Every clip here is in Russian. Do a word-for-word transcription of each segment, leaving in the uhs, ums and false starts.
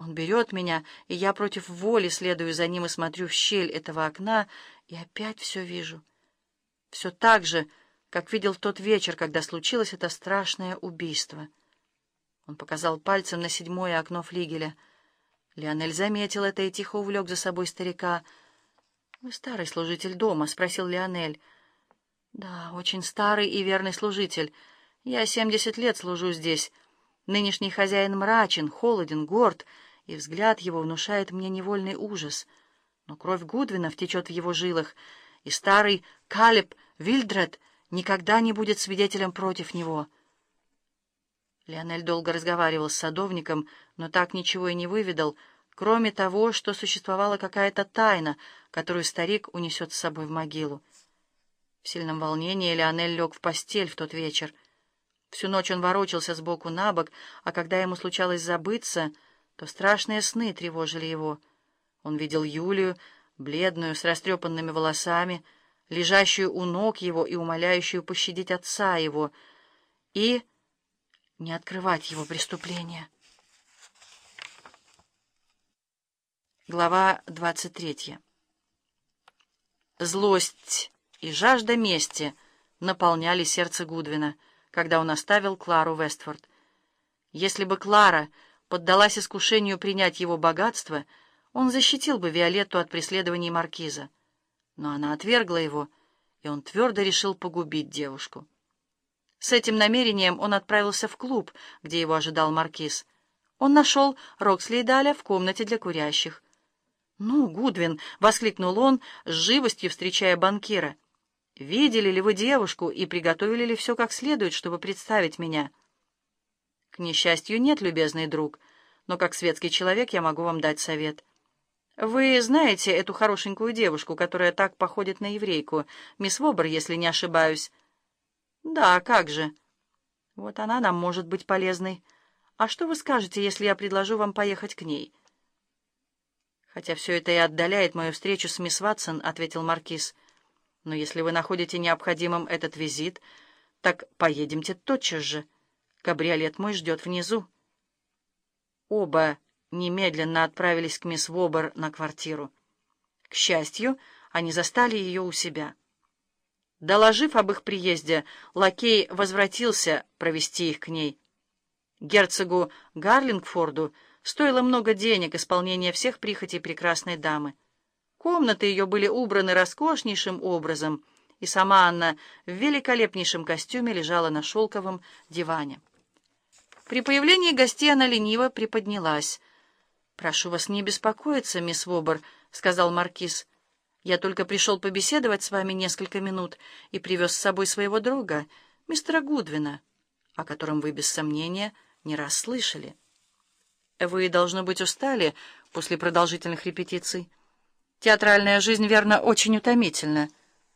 Он берет меня, и я против воли следую за ним и смотрю в щель этого окна, и опять все вижу. Все так же, как видел в тот вечер, когда случилось это страшное убийство. Он показал пальцем на седьмое окно флигеля. Лионель заметил это и тихо увлек за собой старика. «Вы старый служитель дома?» — спросил Лионель. «Да, очень старый и верный служитель. Я семьдесят лет служу здесь. Нынешний хозяин мрачен, холоден, горд, и взгляд его внушает мне невольный ужас. Но кровь Гудвинов течет в его жилах, и старый Калеб Вильдред никогда не будет свидетелем против него». Лионель долго разговаривал с садовником, но так ничего и не выведал, кроме того, что существовала какая-то тайна, которую старик унесет с собой в могилу. В сильном волнении Лионель лег в постель в тот вечер. Всю ночь он ворочался сбоку на бок, а когда ему случалось забыться, то страшные сны тревожили его. Он видел Юлию, бледную, с растрепанными волосами, лежащую у ног его и умоляющую пощадить отца его, и не открывать его преступления. Глава двадцать третья. Злость и жажда мести наполняли сердце Гудвина, когда он оставил Клару Вестфорд. Если бы Клара поддалась искушению принять его богатство, он защитил бы Виолетту от преследований маркиза. Но она отвергла его, и он твердо решил погубить девушку. С этим намерением он отправился в клуб, где его ожидал маркиз. Он нашел Рокслейдаля в комнате для курящих. «Ну, Гудвин!» — воскликнул он, с живостью встречая банкира. «Видели ли вы девушку и приготовили ли все как следует, чтобы представить меня?» «К несчастью, нет, любезный друг, но как светский человек я могу вам дать совет. Вы знаете эту хорошенькую девушку, которая так походит на еврейку, мисс Вобер, если не ошибаюсь?» «Да, как же. Вот она нам может быть полезной. А что вы скажете, если я предложу вам поехать к ней?» «Хотя все это и отдаляет мою встречу с мисс Ватсон», — ответил маркиз. «Но если вы находите необходимым этот визит, так поедемте тотчас же. Кабриолет мой ждет внизу». Оба немедленно отправились к мисс Вобер на квартиру. К счастью, они застали ее у себя. Доложив об их приезде, лакей возвратился провести их к ней. Герцогу Гарлингфорду стоило много денег исполнение всех прихотей прекрасной дамы. Комнаты ее были убраны роскошнейшим образом, и сама Анна в великолепнейшем костюме лежала на шелковом диване. При появлении гостей она лениво приподнялась. «Прошу вас не беспокоиться, мисс Вобер», — сказал маркиз. «Я только пришел побеседовать с вами несколько минут и привез с собой своего друга, мистера Гудвина, о котором вы, без сомнения, не раз слышали. Вы, должно быть, устали после продолжительных репетиций. Театральная жизнь, верно, очень утомительна».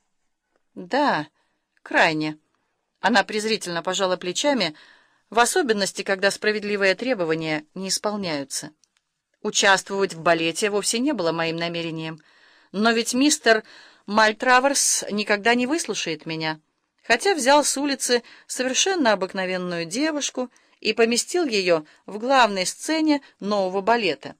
«Да, крайне». Она презрительно пожала плечами, в особенности, когда справедливые требования не исполняются. «Участвовать в балете вовсе не было моим намерением. Но ведь мистер Мальтраверс никогда не выслушает меня, хотя взял с улицы совершенно обыкновенную девушку и поместил ее в главной сцене нового балета».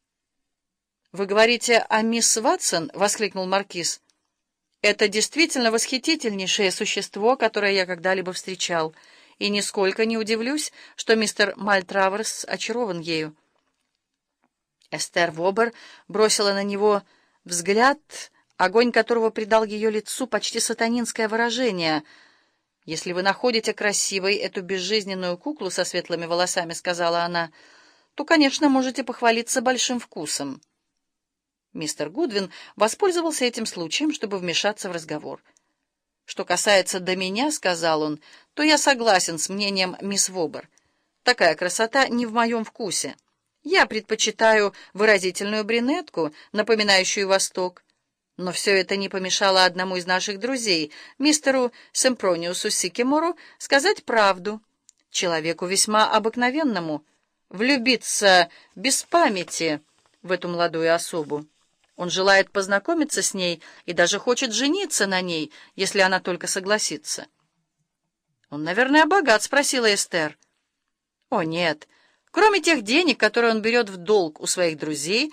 «Вы говорите о мисс Ватсон?» — воскликнул маркиз. «Это действительно восхитительнейшее существо, которое я когда-либо встречал, и нисколько не удивлюсь, что мистер Мальтраверс очарован ею». Эстер Вобер бросила на него взгляд, огонь которого придал ее лицу почти сатанинское выражение. «Если вы находите красивой эту безжизненную куклу со светлыми волосами, — сказала она, — то, конечно, можете похвалиться большим вкусом». Мистер Гудвин воспользовался этим случаем, чтобы вмешаться в разговор. «Что касается до меня, — сказал он, — то я согласен с мнением мисс Вобер. Такая красота не в моем вкусе. Я предпочитаю выразительную брюнетку, напоминающую Восток. Но все это не помешало одному из наших друзей, мистеру Семпрониусу Сикемору, сказать правду, человеку весьма обыкновенному, влюбиться без памяти в эту молодую особу. Он желает познакомиться с ней и даже хочет жениться на ней, если она только согласится». «Он, наверное, богат?» — спросила Эстер. «О, нет, Кроме тех денег, которые он берет в долг у своих друзей,